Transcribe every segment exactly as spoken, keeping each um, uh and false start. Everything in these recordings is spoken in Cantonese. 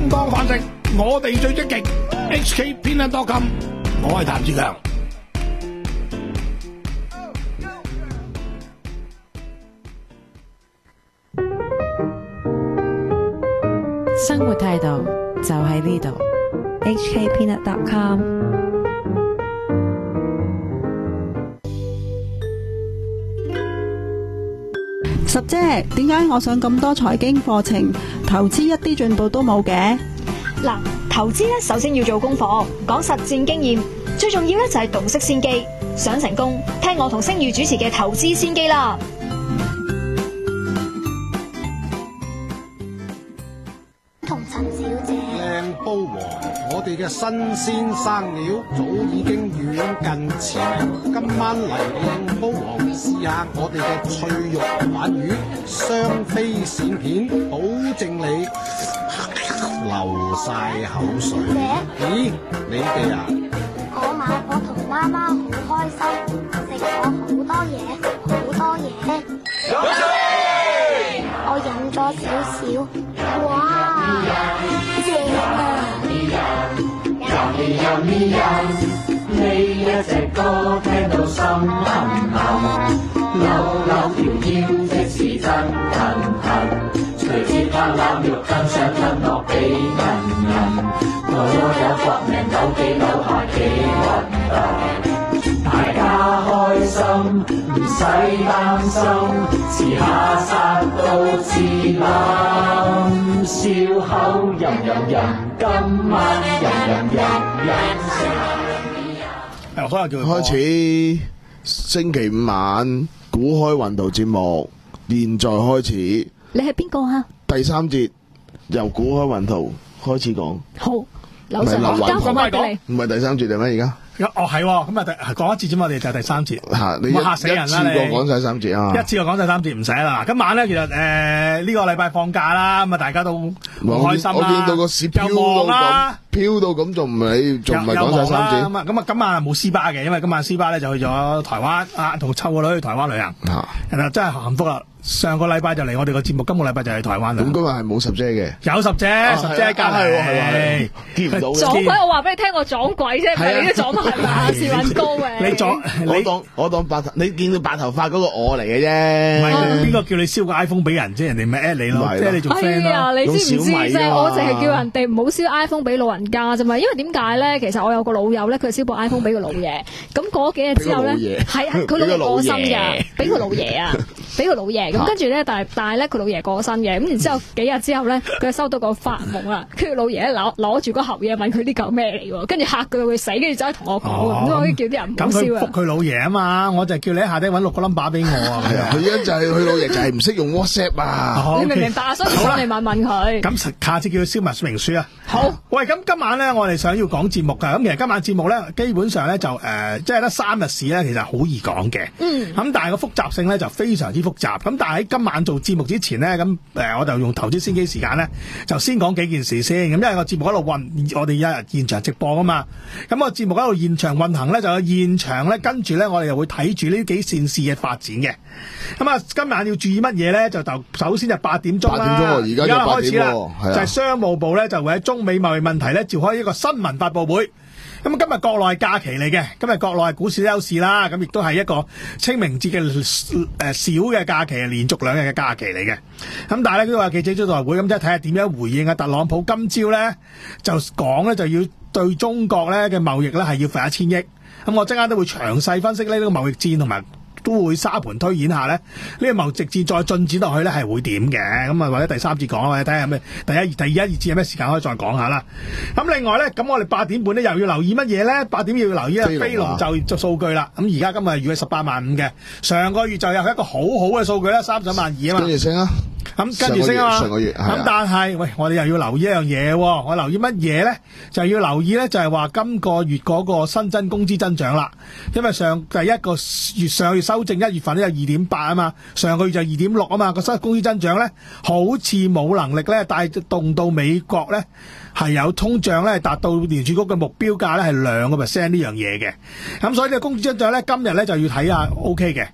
燈光飯食，我哋最積極 H K Peanut dot com， 我係譚志強。 生活態度就喺呢度 H K Peanut dot com。 十姐，點解我上咁多財經課程，投資一啲進步都冇嘅？ 嗱，投資咧首先要做功課，講實戰經驗，最重要咧就係洞悉先機。想成功，聽我同星宇主持嘅投資先機啦。 同陳小姐， 靚煲王，我哋嘅新鮮生料早已經遠近馳名。今晚嚟靚煲王試下我哋嘅脆肉鯇魚，雙飛鱔片，保證你流晒口水。咦，你哋啊？ 我晚我同媽媽好開心，食咗好多嘢，好多嘢。我飲咗少少，哇！正啊！ 呢一隻歌聽到心痕痕，扭扭條腰即是真痕痕，隨節拍攬肉更想吞落俾人人，我有搏命扭幾扭下幾運動，大家開心唔使擔心，遲下殺到自冧，笑口吟吟吟，今晚吟吟吟吟成。 開始星期五晚股開運動節目，現在開始。 你係邊個啊？ 第三節由股開運動開始講。 好，劉 Sir，交翻俾你。 唔係第三節定咩？而家？ 哦係，咁啊講一節啫嘛，我哋就係第三節。 吓，你嚇死人啦！ 一次過講晒三節啊！ 一次過講晒三節唔使啦。今晚咧，其實誒呢個禮拜放假啦，咁啊大家都好開心啦。 我見到個市飄到咁，飄到咁仲唔係仲唔係講晒三節？ 咁啊咁啊今晚冇 C 巴嘅，因為今晚 C 巴咧就去咗台灣啊，同湊個女去台灣旅行。啊，人啊真係幸福啦！上個禮拜就嚟我哋個節目，今個禮拜就去台灣啦。 咁今日係冇十姐嘅， 有十姐，十姐隔離係見唔到嘅。 撞鬼！我話俾你聽，我撞鬼啫，唔係你都撞到係馬士運高嘅。 你撞我當我當白頭，你見到白頭髮嗰個我嚟嘅啫。 唔係邊個叫你燒個 iPhone 俾人啫？人哋咪 at 你咯，即係你做 friend 咯。 哎呀，你知唔知啫？我淨係叫人哋唔好燒 iPhone 俾老人家啫嘛。因為點解咧？其實我有個老友咧，佢燒部 iPhone 俾個老爺。咁過咗幾日之後咧，係啊，佢老爺過身㗎，俾個老爺啊，俾個老爺。咁跟住咧，但係但係咧，佢老爺過身嘅。咁然之後幾日之後咧，佢收到個發夢啦，跟住老爺咧攞攞住嗰盒嘢問佢呢嚿咩嚟喎？跟住嚇佢會死，跟住走去同我講，咁我叫啲人唔好燒啊。 咁佢覆佢老爺啊嘛，我就叫你喺下底揾六個 number 俾我啊。 係啊，佢一就係佢老爺就係唔識用 WhatsApp 啊。 你明唔明白？所以上嚟問問佢。 咁下次叫佢燒埋說明書啊。 好。 喂，咁今晚咧，我哋想要講節目㗎。咁其實今晚節目咧，基本上咧就誒，即係得三日市咧，其實好易講嘅。嗯。咁但係個複雜性咧就非常之複雜。咁但係喺今晚做節目之前呢，咁誒我就用投資先機時間咧，就先講幾件事先。咁因為個節目喺度運，我哋一日現場直播啊嘛。咁個節目喺度現場運行咧，就有現場咧，跟住咧我哋又會睇住呢幾線事嘅發展嘅。咁啊，今晚要注意乜嘢咧？就就首先就八點鐘啦， 八點鐘而家就開始啦， 就係商務部咧就會喺中美貿易問題咧召開一個新聞發佈會。咁今日國內假期嚟嘅，今日國內股市休市啦，咁亦都係一個清明節嘅誒小嘅假期，連續兩日嘅假期嚟嘅。咁但係咧都話記者招待會，咁即係睇下點樣回應啊！特朗普今朝咧就講咧就要對中國咧嘅貿易咧係要罰一千億。咁我陣間都會詳細分析呢個貿易戰同埋。都會沙盤推演下咧，呢、這個貿易戰再進展落去咧係會點嘅？咁啊或者第三節講或者睇下咩第一、第二一二節有咩時間可以再講下啦。咁另外咧，咁我哋八點半咧又要留意乜嘢咧？八點要留意啊，非農就業數據啦。咁而家今日預計十八萬五嘅，上個月就有一個好好嘅數據咧，三十萬二啊嘛。 跟住升啊！ 咁跟住升啊嘛。 上個月咁、啊、但係喂，我哋又要留意一樣嘢，我留意乜嘢咧？就要留意咧，就係話今個月嗰個新增工資增長啦。因為上第一個月上月修正一月份咧有二點八啊嘛，上個月就二點六啊嘛，個新工資增長咧好似冇能力咧帶動到美國咧係有通脹咧達到聯儲局嘅目標價咧係兩個 percent 呢樣嘢嘅。咁所以呢個工資增長咧今日咧就要睇下 O K 嘅。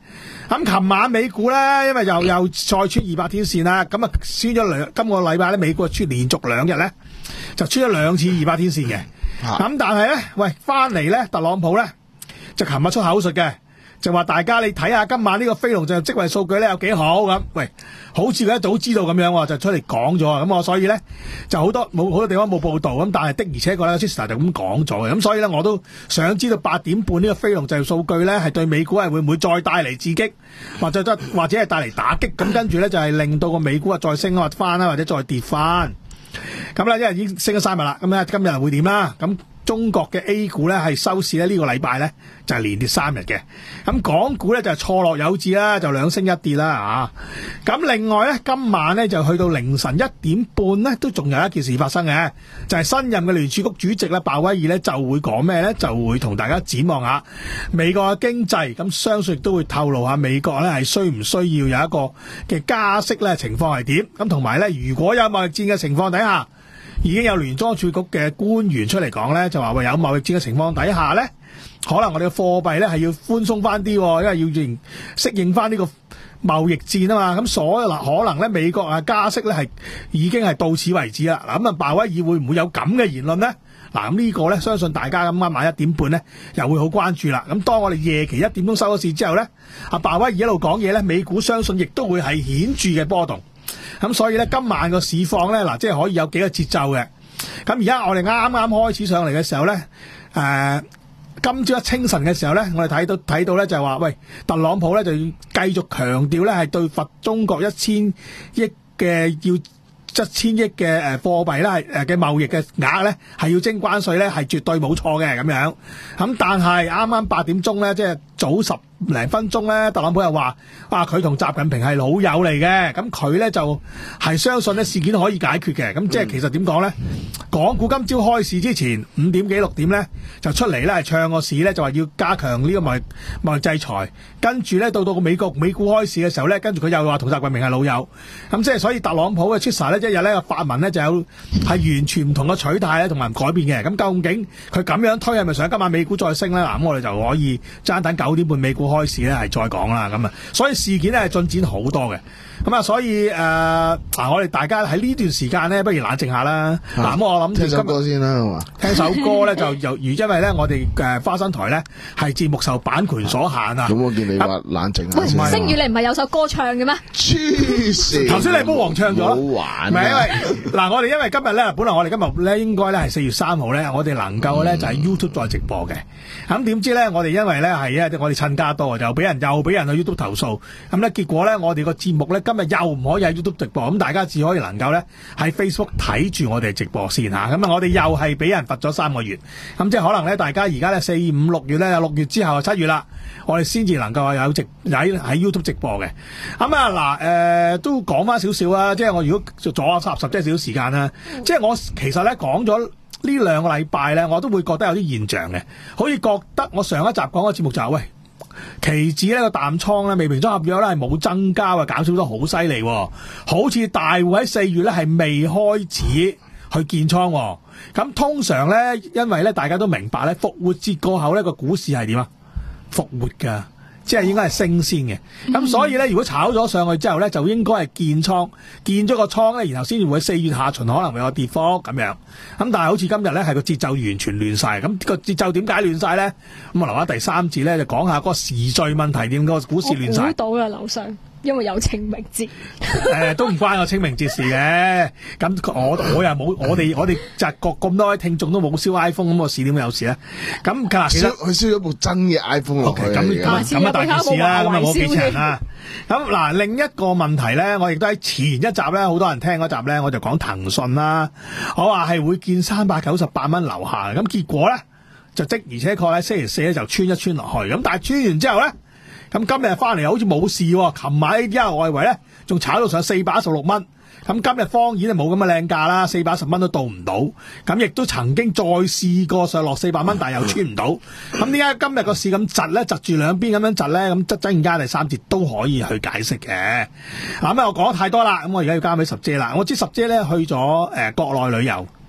咁琴晚美股咧，因為又又再穿二百天線啦，咁啊穿咗兩今個禮拜咧，美股穿連續兩日咧，就穿咗兩次二百天線嘅。咁但係咧，喂翻嚟咧，特朗普咧就琴日出口術嘅。就話大家你睇下今晚呢個非農就業職位數據咧有幾好咁，喂，好似佢一早知道咁樣喎，就出嚟講咗啊，咁我所以咧就好多冇好多地方冇報導，咁但係的而且確咧 Twitter 就咁講咗嘅，咁所以咧我都想知道八點半呢個非農就業數據咧係對美股係會唔會再帶嚟刺激，或者或者係帶嚟打擊，咁跟住咧就係令到個美股啊再升或翻啦，或者再跌翻，咁咧因為已經升咗三日啦，咁咧今日會點啦？咁中國嘅 A 股咧係收市咧呢個禮拜咧就係連跌三日嘅，咁港股咧就係錯落有致啦，就兩升一跌啦啊！咁另外咧今晚咧就去到凌晨一點半咧都仲有一件事發生嘅，就係新任嘅聯儲局主席咧鮑威爾咧就會講咩咧？就會同大家展望下美國嘅經濟，咁相信亦都會透露下美國咧係需唔需要有一個嘅加息咧情況係點，咁同埋咧如果有貿易戰嘅情況底下。已經有聯邦儲局嘅官員出嚟講咧，就話喂有貿易戰嘅情況底下咧，可能我哋嘅貨幣咧係要寬鬆翻啲，因為要應適應翻呢個貿易戰啊嘛。咁所以嗱，可能咧美國啊加息咧係已經係到此為止啦。嗱咁啊，鮑威爾會唔會有咁嘅言論咧？嗱咁呢個咧，相信大家咁啱晚一點半咧又會好關注啦。咁當我哋夜期一點鐘收咗市之後咧，阿鮑威爾一路講嘢咧，美股相信亦都會係顯著嘅波動。咁所以咧，今晚個市況咧，嗱，即係可以有幾個節奏嘅。咁而家我哋啱啱開始上嚟嘅時候咧，誒、呃，今朝一清晨嘅時候咧，我哋睇到睇到咧就係話，喂，特朗普咧就要繼續強調咧係對罰中國一千億嘅要一千億嘅誒貨幣咧係誒嘅貿易嘅額咧係要徵關稅咧係絕對冇錯嘅咁樣。咁但係啱啱八點鐘咧，即係早十零分鐘咧，特朗普又話：啊，佢同習近平係老友嚟嘅，咁佢咧就係相信咧事件可以解決嘅。咁即係其實點講咧？港股今朝開市之前五點幾六點咧，就出嚟咧係唱個市咧，就話要加強呢個貿易貿易制裁。跟住咧到到個美國美股開市嘅時候咧，跟住佢又話同習近平係老友。咁即係所以特朗普嘅 Twitter 咧，一日咧個發文咧就有係完全唔同嘅取態咧，同埋唔改變嘅。咁究竟佢咁樣推係咪想今晚美股再升咧？嗱，咁我哋就可以爭等九點半美股開始咧係再講啦。咁啊，所以事件咧係進展好多嘅。咁啊，所以誒嗱、呃，我哋大家喺呢段時間咧，不如冷靜下啦。嗱、啊，咁我諗聽首歌先啦，係嘛？ 聽首歌咧就由於因為咧我哋誒花生台咧係節目受版權所限啊。 咁我見你話冷靜下先。 喂，星宇你唔係有首歌唱嘅咩？ 黐線！ 頭先你幫黃唱咗。好玩。 唔係因為嗱，我哋因為今日咧，本來我哋今日咧應該咧係四月三號咧，我哋能夠咧就喺 YouTube 再直播嘅。咁點知咧，我哋因為咧係啊，我哋趁家多，就俾人又俾人去 YouTube 投訴。咁咧結果咧，我哋個節目咧今日又唔可以喺 YouTube 直播，咁大家只可以能夠咧喺 Facebook 睇住我哋直播先嚇。咁啊，我哋又係俾人罰咗三個月。咁即係可能咧，大家而家咧四五六月咧，六月之後七月啦，我哋先至能夠有直喺喺 YouTube 直播嘅。咁啊嗱，誒都講翻少少啊，即係我如果阻下霎霎即係少少時間啦。即係我其實咧講咗呢兩個禮拜咧，我都會覺得有啲現象嘅，好似覺得我上一集講嘅節目就係、是、喂。期指呢個淡倉咧，未平倉合約咧係冇增加啊，減少得好犀利，好似大戶喺四月咧係未開始去建倉。咁通常咧，因為咧大家都明白咧，復活節過後咧個股市係點啊？復活噶。即係應該係升先嘅，咁所以咧，如果炒咗上去之後咧，就應該係建倉，建咗個倉咧，然後先至會四月下旬可能會有跌幅咁樣。咁但係好似今日咧，係個節奏完全亂晒。咁個節奏點解亂晒咧？咁啊，留翻第三節咧，就講下嗰個時序問題，點個股市亂晒。 我估到啦，樓上。因為有清明節， 誒、呃、都唔關我清明節事嘅。咁我我又冇，我哋我哋就各咁多位聽眾都冇燒 iPhone，咁個事點會有事咧？咁其實佢燒咗部真嘅 iPhone 落去。 咁咁咁啊大件事啦，咁啊冇幾長啦。咁嗱，另一個問題咧，我亦都喺前一集咧，好多人聽嗰集咧，我就講騰訊啦。我話係會見三百九十八蚊樓下，咁結果咧就即而且確咧星期四咧就穿一穿落去。咁但係穿完之後咧。咁今日翻嚟又好似冇事喎，琴晚因為外圍咧仲炒到上四百一十六蚊，咁今日當然係冇咁嘅靚價啦，四百一十蚊都到唔到，咁亦都曾經再試過上落四百蚊，但係又穿唔到。咁點解今日個市咁窒咧？窒住兩邊咁樣窒咧？咁質真間第三節都可以去解釋嘅。嗱咁我講得太多啦，咁我而家要交俾十姐啦。我知十姐咧去咗誒、呃、國內旅遊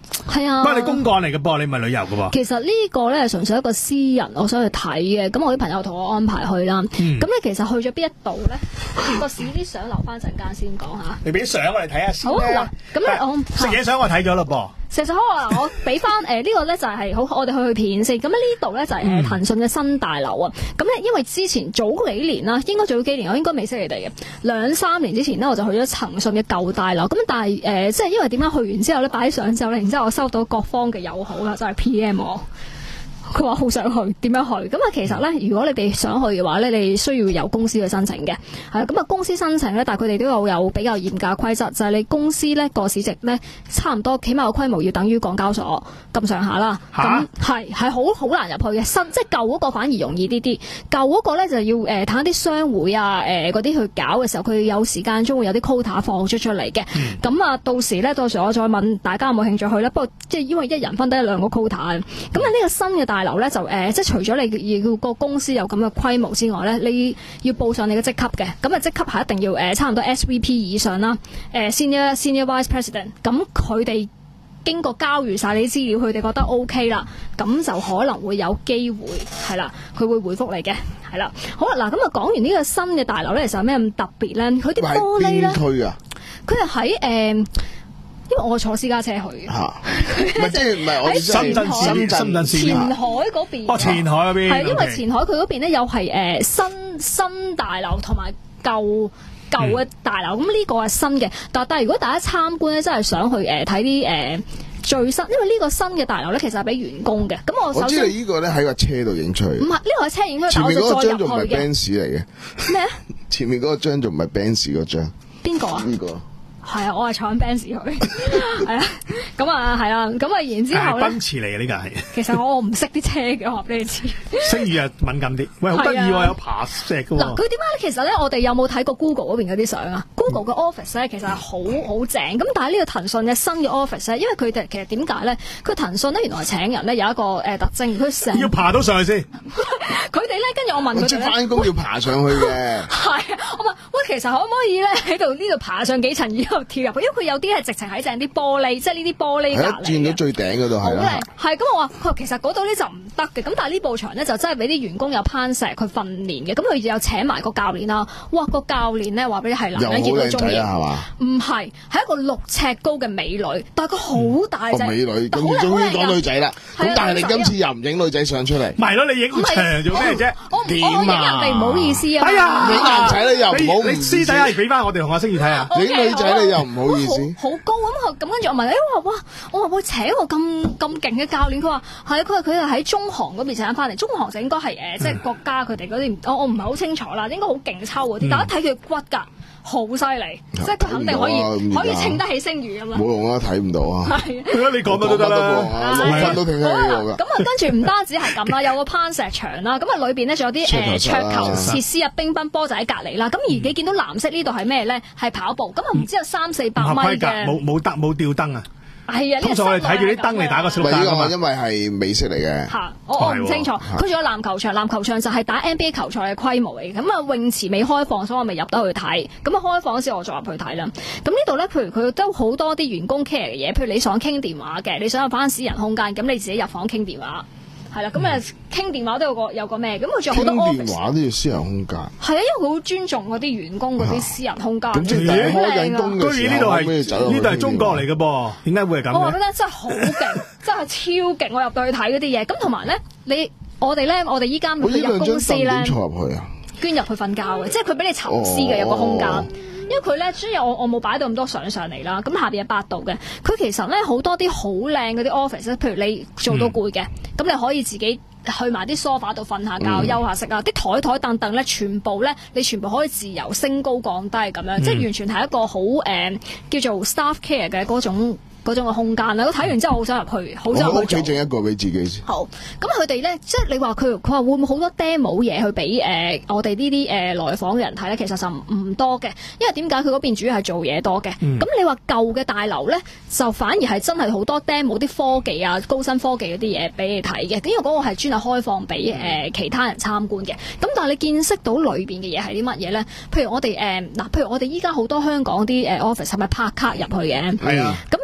係啊。 不過你公幹嚟嘅噃，你唔係旅遊嘅噃。 其實呢個咧係純粹一個私人，我想去睇嘅。咁我啲朋友同我安排去啦。咁你、嗯、其實去咗邊一度咧？個市啲相留翻陣間先講下。 你俾啲相我哋睇下先。 好嗱，咁咧我食嘢相我睇咗咯噃。 其實好啊，我俾翻誒呢個咧就係好，我哋去去片先。咁呢度咧就係誒騰訊嘅新大樓啊。咁咧、嗯、因為之前早幾年啦，應該早幾年我應該未識你哋嘅。兩三年之前咧我就去咗騰訊嘅舊大樓。咁但係誒、呃、即係因為點樣去完之後咧擺相之後咧，然之後我收到各方嘅友好啦，就係、是、P M 我。佢話好想去，點樣去？咁啊，其實咧，如果你哋想去嘅話咧，你需要由公司去申請嘅。係咁啊，公司申請咧，但係佢哋都有有比較嚴格嘅規則，就係、是、你公司咧個市值咧差唔多，起碼個規模要等於港交所咁上下啦。咁係係好好難入去嘅，新即係舊嗰個反而容易啲啲。舊嗰個咧就要誒睇下啲商會啊誒嗰啲去搞嘅時候，佢有時間中會有啲 quota 放出出嚟嘅。咁啊、嗯，到時咧到時我再問大家有冇興趣去咧。不過即係因為一人分得一兩個 quota 咁啊，呢個新嘅大樓咧就誒、呃、即係除咗你要個公司有咁嘅規模之外咧，你要報上你嘅職級嘅。咁啊職級係一定要誒、呃、差唔多 S V P 以上啦，誒、呃、Senior Senior Vice President。咁佢哋經過交完晒你啲資料，佢哋覺得 OK 啦，咁就可能會有機會係啦，佢會回覆你嘅係啦。好啦，嗱咁啊講完呢個新嘅大樓咧，其實有咩咁特別咧？佢啲玻璃咧， 區啊， 佢係喺誒。因為我坐私家車去， 嚇，唔係即係唔係我哋深圳市、深圳市前海嗰邊， 哦前海嗰邊， 係因為前海佢嗰邊咧又係誒新新大樓同埋舊舊嘅大樓，咁呢個係新嘅。但但係如果大家參觀咧，真係想去誒睇啲誒最新，因為呢個新嘅大樓咧其實係俾員工嘅。咁我首先我知你呢個咧喺個車度影出嚟， 唔係呢個係車影出嚟， 前面嗰個張仲唔係但我就再入去嘅 Benz 嚟嘅咩？ 前面嗰個張仲唔係 Benz 嗰張？ 邊個啊？ 呢個。 係啊，我係坐緊 Benz 去，係啊，咁啊係啊，咁啊然之後咧， 奔馳嚟嘅呢個係。其實我唔識啲車嘅，我話俾你知。 聲譽啊敏感啲，喂，好得意喎，有爬石嘅喎。 嗱，佢點解咧？其實咧，我哋有冇睇過 Google 嗰邊嗰啲相啊 ？Google 嘅 office 咧，其實係好好正。咁但係呢個騰訊嘅新嘅 office 咧，因為佢哋其實點解咧？佢騰訊咧原來請人咧有一個誒特徵，佢成要爬到上去先。 佢哋咧跟住我問佢哋即係翻工要爬上去嘅。 係啊，我問喂，其實可唔可以咧喺度呢度爬上幾層然後跳入去？因為佢有啲係直情喺正啲玻璃，即係呢啲玻璃隔離嘅。 轉到最頂嗰度係啦。 係咁，我話佢其實嗰度咧就唔得嘅。咁但係呢部場咧就真係俾啲員工有攀石去訓練嘅。咁佢有請埋個教練啦。哇！個教練咧話俾你係男人見到中意。 又好靚仔啊，係嘛？ 唔係，係一個六尺高嘅美女，但係佢好大隻。 美女，咁終於講女仔啦。咁但係你今次又唔影女仔相出嚟？ 咪咯，你影咁長做咩啫？ 我我影人哋唔好意思啊。 哎呀， 影男仔你又唔好， 你私底下俾翻我哋同阿星兒睇下。 影女仔你又唔好意思。 好高咁，咁跟住我問，誒我話哇，我話會請個咁咁勁嘅教練，佢話係，佢話佢係喺中航嗰邊請翻嚟，中航就應該係誒即係國家佢哋嗰啲，我我唔係好清楚啦，應該好勁抽嗰啲，但係一睇佢骨㗎。好犀利，即係佢肯定可以可以稱得起聲譽咁樣。 冇用啊，睇唔到啊。 係， 你講得都得啦， 六分都聽得起我㗎。 咁啊，跟住唔單止係咁啦，有個攀石場啦，咁啊裏邊咧仲有啲誒桌球設施啊，乒乓波就喺隔離啦。咁而你見到藍色呢度係咩咧？係跑步，咁啊唔知有三四百米嘅。 冇冇燈冇吊燈啊！ 係啊， 通常我哋睇住啲燈嚟打個小燈㗎嘛。 因為係美式嚟嘅。 嚇，我我唔清楚。佢仲有籃球場，籃球場就係打 N B A 球賽嘅規模嚟嘅。咁啊泳池未開放，所以我未入得去睇。咁啊開放嗰時我再入去睇啦。咁呢度咧，譬如佢都好多啲員工 care 嘅嘢，譬如你想傾電話嘅，你想有翻私人空間，咁你自己入房傾電話。係啦，咁誒傾電話都有個有個咩？咁佢仲有好多 office。傾電話都要私人空間。 係啊，因為佢好尊重嗰啲員工嗰啲私人空間。 咁即係開緊工嘅時候， 居然呢度係呢度係中國嚟嘅噃，點解會係咁？ 我話俾你聽，真係好勁，真係超勁！我入到去睇嗰啲嘢，咁同埋咧，你我哋咧，我哋依間去入公司咧， 坐入去啊， 捐入去瞓覺嘅，即係佢俾你沉思嘅有個空間。因為佢咧，雖然我我冇擺到咁多相上嚟啦，咁下邊係八度嘅。佢其實咧好多啲好靚嗰啲 office，譬如你做到攰嘅，咁、嗯、你可以自己去埋啲 sofa 度瞓下覺、嗯、休下息啊。啲台台凳凳咧，全部咧你全部可以自由升高降低咁樣，嗯、即係完全係一個好誒、呃、叫做 staff care 嘅嗰種。嗰種嘅空間啦，我睇完之後好想入去，好想入去做。 我屋企整一個俾自己先。 好，咁佢哋咧，即係你話佢，佢話會唔會好多 demo 嘢去俾誒、呃、我哋呢啲誒來訪嘅人睇咧？其實就唔多嘅，因為點解佢嗰邊主要係做嘢多嘅。咁、嗯、你話舊嘅大樓咧，就反而係真係好多 demo 啲科技啊、高新科技嗰啲嘢俾你睇嘅。因為嗰個係專係開放俾誒、呃、其他人參觀嘅。咁但係你見識到裏邊嘅嘢係啲乜嘢咧？譬如我哋誒嗱，譬如我哋依家好多香港啲誒 office 係咪拍卡入去嘅？ 係啊。 咁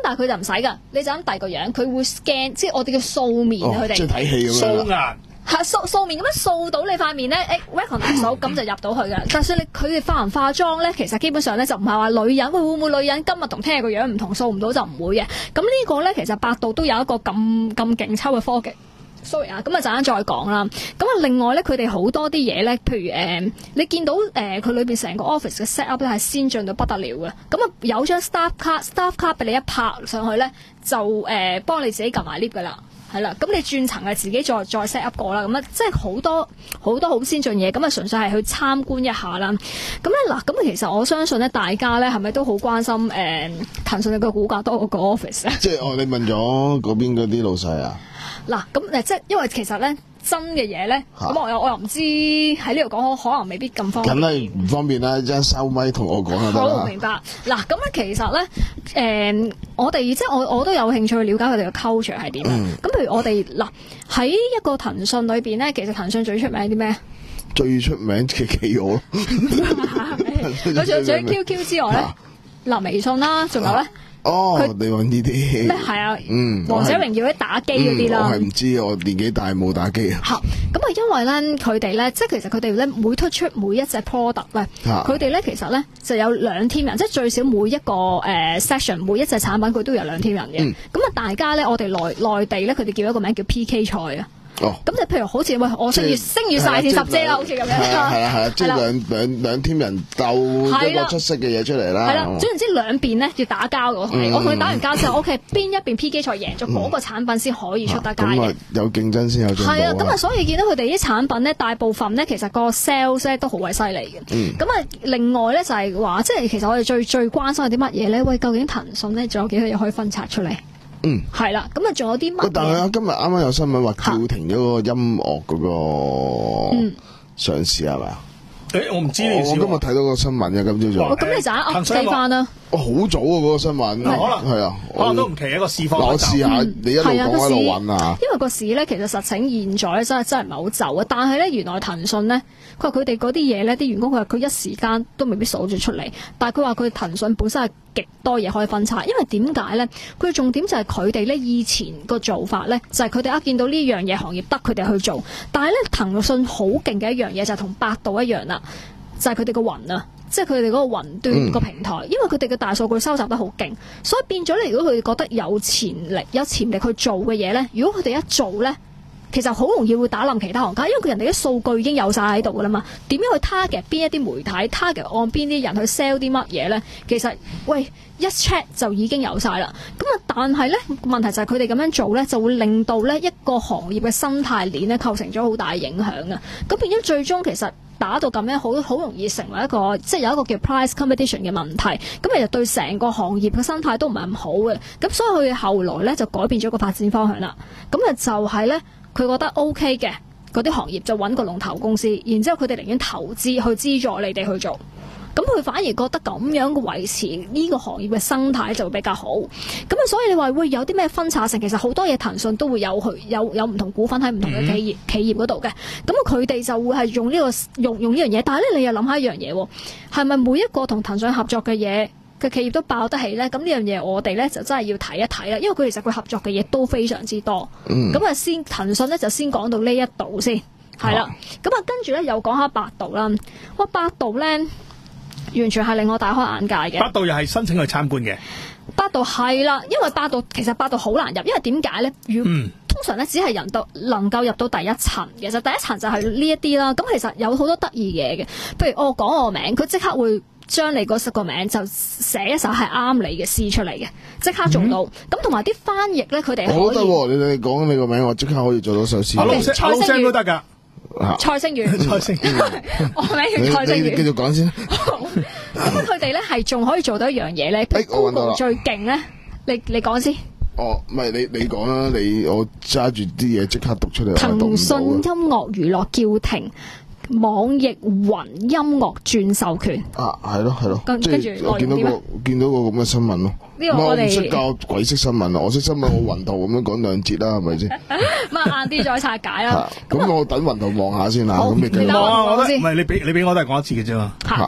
但係佢就唔使㗎，你就咁遞個樣，佢會 scan， 即係我哋叫掃面啊，佢哋即係睇戲咁樣。 素顏。 係掃掃面咁樣掃到你塊面咧，誒 recognize 到咁就入到去㗎。但係你佢哋化唔化妝咧，其實基本上咧就唔係話女人，喂會唔會女人今日同聽日個樣唔同，掃唔到就唔會嘅。咁呢個咧其實百度都有一個咁咁勁抽嘅科技。sorry 啊，咁啊陣間再講啦。咁啊另外咧，佢哋好多啲嘢咧，譬如誒、呃，你見到誒佢裏邊成個 office 嘅 set up 咧係先進到不得了嘅。咁啊有張 staff card，staff card 俾你一拍上去咧，就誒、呃、幫你自己撳埋 lift 㗎啦。係啦，咁你轉層係自己再再 set up 過啦，咁啊，即係好多好多好先進嘢，咁啊純粹係去參觀一下啦。咁咧嗱，咁其實我相信咧，大家咧係咪都好關心誒騰訊嘅股價多過個 office 啊？ 即係哦，你問咗嗰邊嗰啲老細啊？ 嗱，咁誒即係因為其實咧。真嘅嘢咧，咁我又我又唔知喺呢度講，可能未必咁方便。 梗係唔方便啦，一陣收咪同我講就得啦。 好明白。嗱，咁咧其實咧，誒、呃，我哋即係我我都有興趣去了解佢哋嘅 culture 係點樣。咁、嗯、譬如我哋嗱喺一個騰訊裏邊咧，其實騰訊最出名啲咩？ 最出名嘅企鵝。 佢除咗 Q Q 之外咧，嗱、啊、微信啦，仲有咧。 哦，你揾呢啲咩？ 係啊， 嗯， 王者榮耀啲打機嗰啲啦。 我係唔知，我年紀大冇打機啊。 嚇，咁啊，因為咧佢哋咧，即係其實佢哋咧每推出每一隻 product 咧，佢哋咧其實咧就有兩 team 人，即係最少每一個誒、呃、section 每一隻產品佢都有兩 team 人嘅。咁啊、嗯，大家咧我哋內內地咧佢哋叫一個名叫 P K 賽啊。哦，咁就譬如好似喂，我星月星月晒電十姐啦，好似咁樣。係啊係啊， 即係兩兩兩 team 人鬥一個出色嘅嘢出嚟啦。 係啦，總言之兩邊咧要打交嘅，我同你，我同你打完交之後 ，OK， 邊一邊 P K 賽贏咗嗰個產品先可以出得街嘅。 咁啊，有競爭先有進步。 係啊，咁啊，所以見到佢哋啲產品咧，大部分咧其實個 sales 咧都好鬼犀利嘅。咁啊，另外咧就係話，即係其實我哋最最關心係啲乜嘢咧？喂，究竟騰訊咧仲有幾多嘢可以分拆出嚟？嗯，係啦，咁啊，仲有啲乜？但係啊，今日啱啱有新聞話叫停咗個音樂嗰個上市係咪啊？ 誒，我唔知呢件事。 我今日睇到個新聞嘅，今朝早。 咁你就一 update 翻啦。 哦，好早啊！嗰個新聞，可能係啊， 可能都唔奇一個市況。 我試下，你一路講喺度揾啊。 因為個市咧，其實實情現在咧真係真係唔係好就啊。但係咧，原來騰訊咧，佢話佢哋嗰啲嘢咧，啲員工佢話佢一時間都未必數咗出嚟。但係佢話佢騰訊本身係極多嘢可以分拆，因為點解咧？佢重點就係佢哋咧以前個做法咧，就係佢哋一見到呢樣嘢行業得佢哋去做。但係咧，騰訊好勁嘅一樣嘢就係同百度一樣啦，就係佢哋個雲啊。即係佢哋嗰個雲端個平台，嗯、因為佢哋嘅大數據收集得好勁，所以變咗咧。如果佢哋覺得有潛力、有潛力去做嘅嘢咧，如果佢哋一做咧，其實好容易會打冧其他行家，因為佢人哋啲數據已經有晒喺度噶啦嘛。點樣去 target 邊一啲媒體 ，target 按邊啲人去 sell 啲乜嘢咧？其實喂一 check 就已經有晒啦。咁啊，但係咧問題就係佢哋咁樣做咧，就會令到咧一個行業嘅生態鏈咧構成咗好大影響啊。咁變咗最終其實。打到咁樣好好容易成為一個即係有一個叫 price competition 嘅問題，咁其實對成個行業嘅生態都唔係咁好嘅，咁所以佢後來咧就改變咗個發展方向啦。咁啊就係咧佢覺得 OK 嘅嗰啲行業就揾個龍頭公司，然之後佢哋寧願投資去資助你哋去做。咁佢反而覺得咁樣嘅維持呢個行業嘅生態就會比較好。咁啊，所以你話會有啲咩分拆性？其實好多嘢騰訊都會有去有有唔同股份喺唔同嘅企業、嗯、企業嗰度嘅。咁佢哋就會係用呢、呢個用用呢樣嘢。但係咧，你又諗下一樣嘢，係咪每一個同騰訊合作嘅嘢嘅企業都爆得起咧？咁呢樣嘢我哋咧就真係要睇一睇啦。因為佢其實佢合作嘅嘢都非常之多。咁啊、嗯，先騰訊咧就先講到呢一度先，係啦。咁啊，跟住咧又講下百度啦。哇，百度咧〜完全係令我大開眼界嘅。 百度又係申請去參觀嘅。 百度係啦，因為百度其實百度好難入，因為點解咧？嗯、通常咧只係人到能夠入到第一層，其實第一層就係呢一啲啦。咁其實有好多得意嘢嘅，譬如我講我名，佢即刻會將你嗰個名就寫一首係啱你嘅詩出嚟嘅，即刻做到。咁同埋啲翻譯咧，佢哋好得喎！你哋講你個名，我即刻可以做到首詩。 老聲老聲都得㗎。 蔡星宇，蔡星宇，我名叫蔡星宇。 繼續講先。 咁佢哋咧係仲可以做到一樣嘢咧，譬如 Google最勁咧，你你講先。 哦，唔係你你講啦，你我揸住啲嘢即刻讀出嚟。 騰訊音樂娛樂叫停網易雲音樂轉授權。 啊，係咯係咯。 跟跟住我見到個見到個咁嘅新聞咯。 呢個我哋唔識教鬼識新聞啊！我識新聞，我雲圖咁樣講兩節啦，係咪先？ 咁啊，晏啲再拆解啦。 咁我等雲圖望下先啦。咁你等我望下先。 唔係你俾你俾我都係講一次嘅啫嘛。 嚇！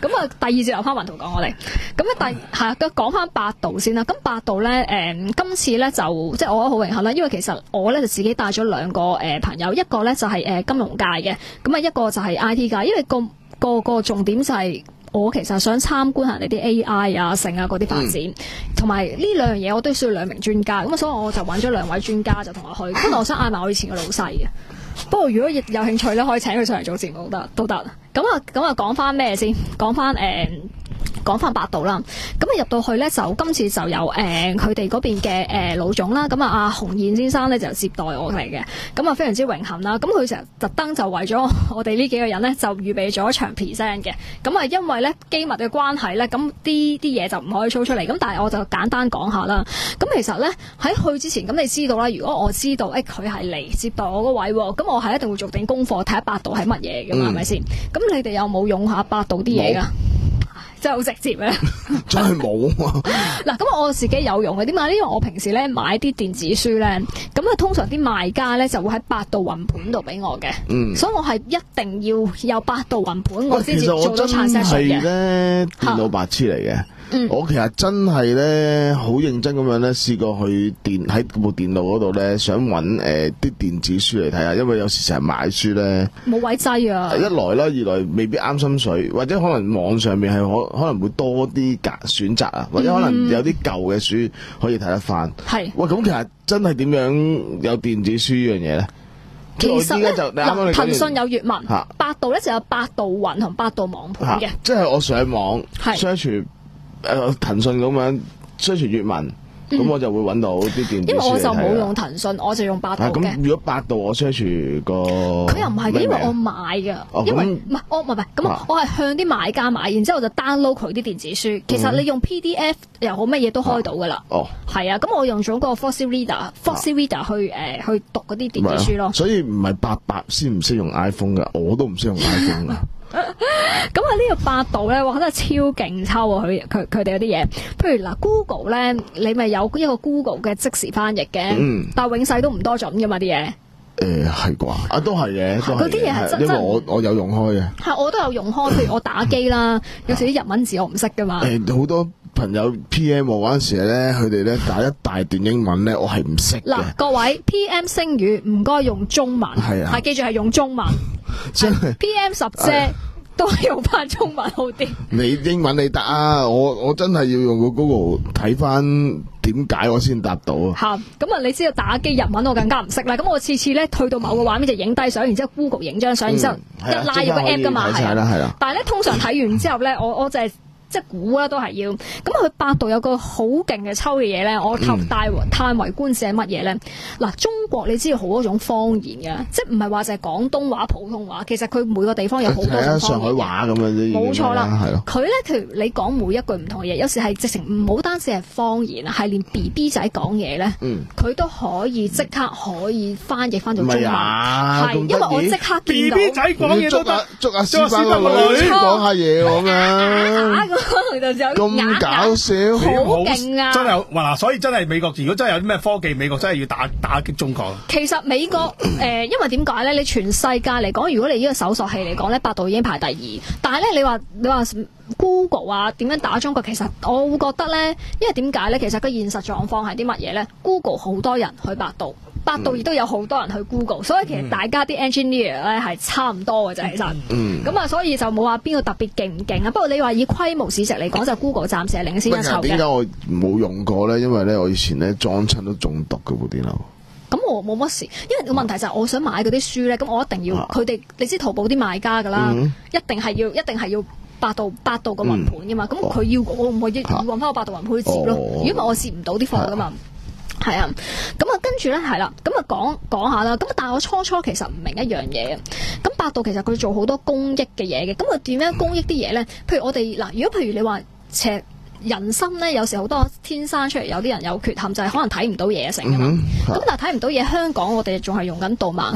咁啊，第二節留翻雲圖講我哋。咁咧第係啊，講翻百度先啦。咁百度咧，誒、呃、今次咧就即係我覺得好榮幸啦，因為其實我咧就自己帶咗兩個誒、呃、朋友，一個咧就係、是、誒、呃、金融界嘅，咁啊一個就係 I T 界，因為個個個重點就係、是。我其實想參觀下你啲 A I 啊、成啊嗰啲發展，同埋呢兩樣嘢我都需要兩名專家，咁所以我就揾咗兩位專家就同我去。咁我想嗌埋我以前嘅老細嘅，不過如果有興趣咧，可以請佢上嚟做節目都得，都得。咁啊，咁啊講翻咩先？講翻誒。講翻百度啦，咁啊入到去咧就今次就有誒佢哋嗰邊嘅誒老總啦，咁啊阿洪燕先生咧就接待我嚟嘅，咁啊非常之榮幸啦。咁佢成日特登就為咗我哋呢幾個人咧就預備咗一場 present 嘅，咁啊因為咧機密嘅關係咧，咁啲啲嘢就唔可以 show 出嚟，咁但係我就簡單講下啦。咁其實咧喺去之前，咁你知道啦，如果我知道誒佢係嚟接待我嗰位，咁我係一定會做定功課睇下百度係乜嘢㗎嘛，係咪先？咁你哋有冇用下百度啲嘢㗎？真係好直接啊！ 真係冇啊！ 嗱，咁我自己有用嘅，點解？因為我平時咧買啲電子書咧，咁啊通常啲賣家咧就會喺百度雲盤度俾我嘅，嗯，所以我係一定要有百度雲盤，我先至做到 transaction 嘅。 其實我真係咧電腦白痴嚟嘅。嗯、我其實真係咧好認真咁樣咧，試過去電喺部電腦嗰度咧，想揾誒啲電子書嚟睇下，因為有時成日買書咧冇位擠啊。 一來啦，二來未必啱心水，或者可能網上面係可可能會多啲揀選擇啊，或者可能有啲舊嘅書可以睇得翻。係、嗯，喂，咁其實真係點樣有電子書呢樣嘢咧？ 其實咧， 嗱， 騰訊有粵文，百度咧就有百度雲同百度網盤嘅。 即係我上網 search。誒騰訊咁樣 search 粵文，咁、嗯、我就會揾到啲電子書。因為我就冇用騰訊，我就用百度嘅。 咁、啊、如果百度我 search 個， 佢又唔係，因為我買嘅、哦，因為唔係我唔係唔係咁，我係向啲買家買，然之後我就 download 佢啲電子書。其實你用 P D F 又好，乜嘢都開到噶啦。哦，係啊，咁我用咗個 Foxy Reader，Foxy Reader 去誒、呃、去讀嗰啲電子書咯。 所以唔係八百先唔識用 iPhone 噶，我都唔識用 iPhone 噶。 咁啊呢個百度咧，我覺得超勁抽啊！佢佢佢哋嗰啲嘢，譬如嗱 Google 咧，你咪有一個 Google 嘅即時翻譯嘅，嗯、但係永世都唔多準噶嘛啲嘢。誒係啩？啊都係嘅，嗰啲嘢係真真。 因為我我有用開嘅。 係我都有用開，譬如我打機啦，有時啲日文字我唔識噶嘛。 誒好多朋友 P M 我嗰陣時咧，佢哋咧打一大段英文咧，我係唔識嘅。 嗱各位 P M 星語唔該用中文，係啊，係記住係用中文。真係 P M 十姐都係用翻中文好啲。 你英文你得啊，我我真係要用個 Google 睇翻點解我先答到啊。 吓，咁啊，你知道打機日文我更加唔識啦。咁我次次咧去到某個畫面就影低相，然之後 Google 影張相，然之後一拉入個 app 噶嘛，係啊，係啊。但係咧通常睇完之後咧，我我就係、是。即係估啦，都係要。咁佢百度有個好勁嘅抽嘅嘢咧，我探大嘆為觀止係乜嘢咧？嗱，中國你知道好多種方言嘅，即係唔係話就係廣東話、普通話，其實佢每個地方有好多種方言。 上海話咁樣啲。 冇錯啦，係咯。佢咧，譬如你講每一句唔同嘅嘢，有時係直情唔好單止係方言啊，係連 B B 仔講嘢咧，佢、嗯、都可以即刻可以翻譯翻做中文。係、啊，因為我即刻見到 B B 仔講嘢都得， 捉阿師傅個女講下嘢咁樣。咁搞笑， 好勁啊！ 真係嗱，所以真係美國，如果真係有啲咩科技，美國真係要打打擊中國。 其實美國誒、呃，因為點解咧？你全世界嚟講，如果你呢個搜索器嚟講咧，百度已經排第二。但係咧，你話你話 Google 啊，點樣打中國？其實我會覺得咧，因為點解咧？其實個現實狀況係啲乜嘢咧 ？Google 好多人去百度。百度亦都有好多人去 Google，、嗯、所以其實大家啲 engineer 咧係差唔多嘅啫，其實。嗯。咁啊，所以就冇話邊個特別勁唔勁啊。不過你話以規模市值嚟講，就 Google 暫時係領先一籌嘅。 點解我冇用過咧？因為咧，我以前咧裝親都中毒嘅部電腦。 咁我冇乜事，因為個問題就係我想買嗰啲書咧，咁我一定要佢哋、啊，你知淘寶啲賣家㗎啦、嗯，一定係要一定係要百度百度個雲盤㗎嘛。咁、嗯、佢要我唔可以揾翻個百度雲盤去接咯。如果唔係我接唔到啲貨㗎嘛。係啊，咁啊，跟住咧係啦，咁啊講講下啦，咁但係我初初其實唔明一樣嘢嘅，咁百度其實佢做好多公益嘅嘢嘅，咁佢點樣公益啲嘢咧？譬如我哋嗱，如果譬如你話其實人心咧，有時好多天生出嚟有啲人有缺陷，就係、是、可能睇唔到嘢成㗎嘛，咁、嗯、但係睇唔到嘢，香港我哋仲係用緊導盲犬。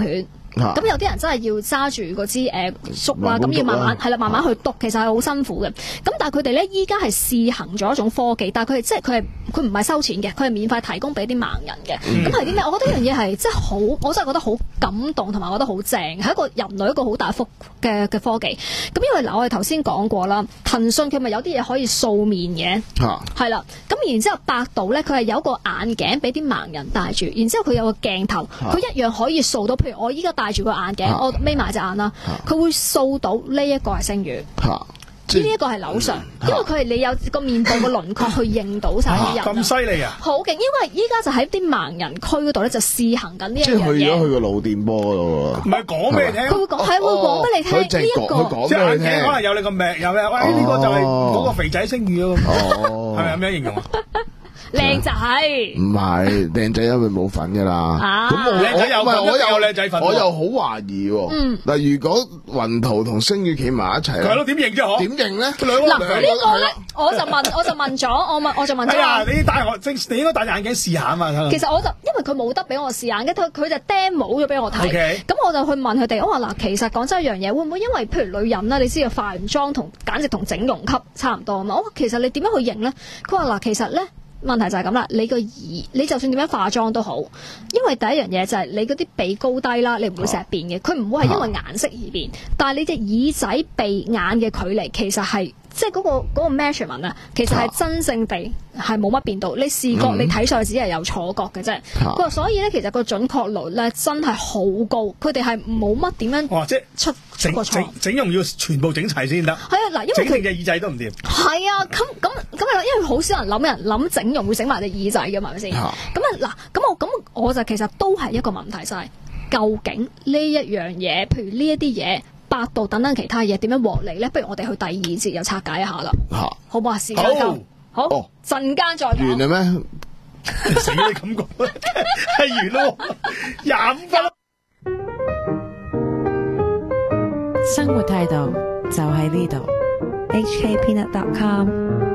咁有啲人真係要揸住嗰支誒竹啦，咁要慢慢係啦，慢慢去篤，其實係好辛苦嘅。咁但係佢哋咧依家係試行咗一種科技，但係佢哋即係佢係佢唔係收錢嘅，佢係免費提供俾啲盲人嘅。咁係啲咩？我覺得呢樣嘢係真係好，我真係覺得好感動，同埋我覺得好正，係一個人類一個好大福嘅嘅科技。咁因為嗱，我哋頭先講過啦，騰訊佢咪有啲嘢可以掃面嘅，係啦。咁然之後百度咧，佢係有一個眼鏡俾啲盲人戴住，然之後佢有個鏡頭，佢一樣可以掃到。譬如我依家戴住個眼鏡，我眯埋隻眼啦，佢會掃到呢一個係星宇，呢一個係樓上，因為佢係你有個面部個輪廓去認到晒啲人。 咁犀利啊！ 好勁，因為依家就喺啲盲人區嗰度咧，就試行緊呢一樣嘢。 即係去咗去個腦電波嗰度喎。 唔係講俾你聽， 佢會講係會講俾你聽呢一個。 即係眼鏡可能有你個名，有咩？喂，呢個就係嗰個肥仔星宇咯。係咪咁樣形容啊？ 靚仔唔係靚仔，因為冇份噶啦。咁我靚仔有份， 我有靚仔份。 我又好懷疑喎。嗱，如果雲圖同星宇企埋一齊， 係咯，點認啫？嗬？ 點認咧？ 嗱，呢個咧，我就問，我就問咗，我問，我就問咗。 哎呀，你戴我正，你應該戴眼鏡試下啊嘛。 其實我就因為佢冇得俾我試眼嘅，佢佢就 demo 咗俾我睇。咁我就去問佢哋，我話嗱，其實講真一樣嘢，會唔會因為譬如女人啦，你知道化完妝同簡直同整容級差唔多啊嘛？我話其實你點樣去認咧？佢話嗱，其實咧。問題就係咁啦，你個耳，你就算點樣化妝都好，因為第一樣嘢就係你嗰啲鼻高低啦，你唔會成日變嘅，佢唔會係因為顏色而變，但係你隻耳仔、鼻、眼嘅距離其實係即係嗰個嗰個 measurement 啊，其實係真正地係冇乜變到，你視覺你睇上去只係有錯覺嘅啫。佢話所以咧，其實個準確率咧真係好高，佢哋係冇乜點樣即係出整個錯。 整整容要全部整齊先得。係啊，嗱，因為整定隻耳仔都唔掂。 係啊，咁咁咁啊，因為好少人諗人諗整容會整埋隻耳仔嘅嘛，係咪先？咁啊嗱，咁我咁我就其實都係一個問題，就係究竟呢一樣嘢，譬如呢一啲嘢。百度等等其他嘢點樣獲利咧？不如我哋去第二節又拆解一下啦，好唔好啊？時間夠，好，陣間再講。 完啦咩？ 死你咁講，係完咯，廿五分。 生活態度就喺呢度。 H K Peanut dot com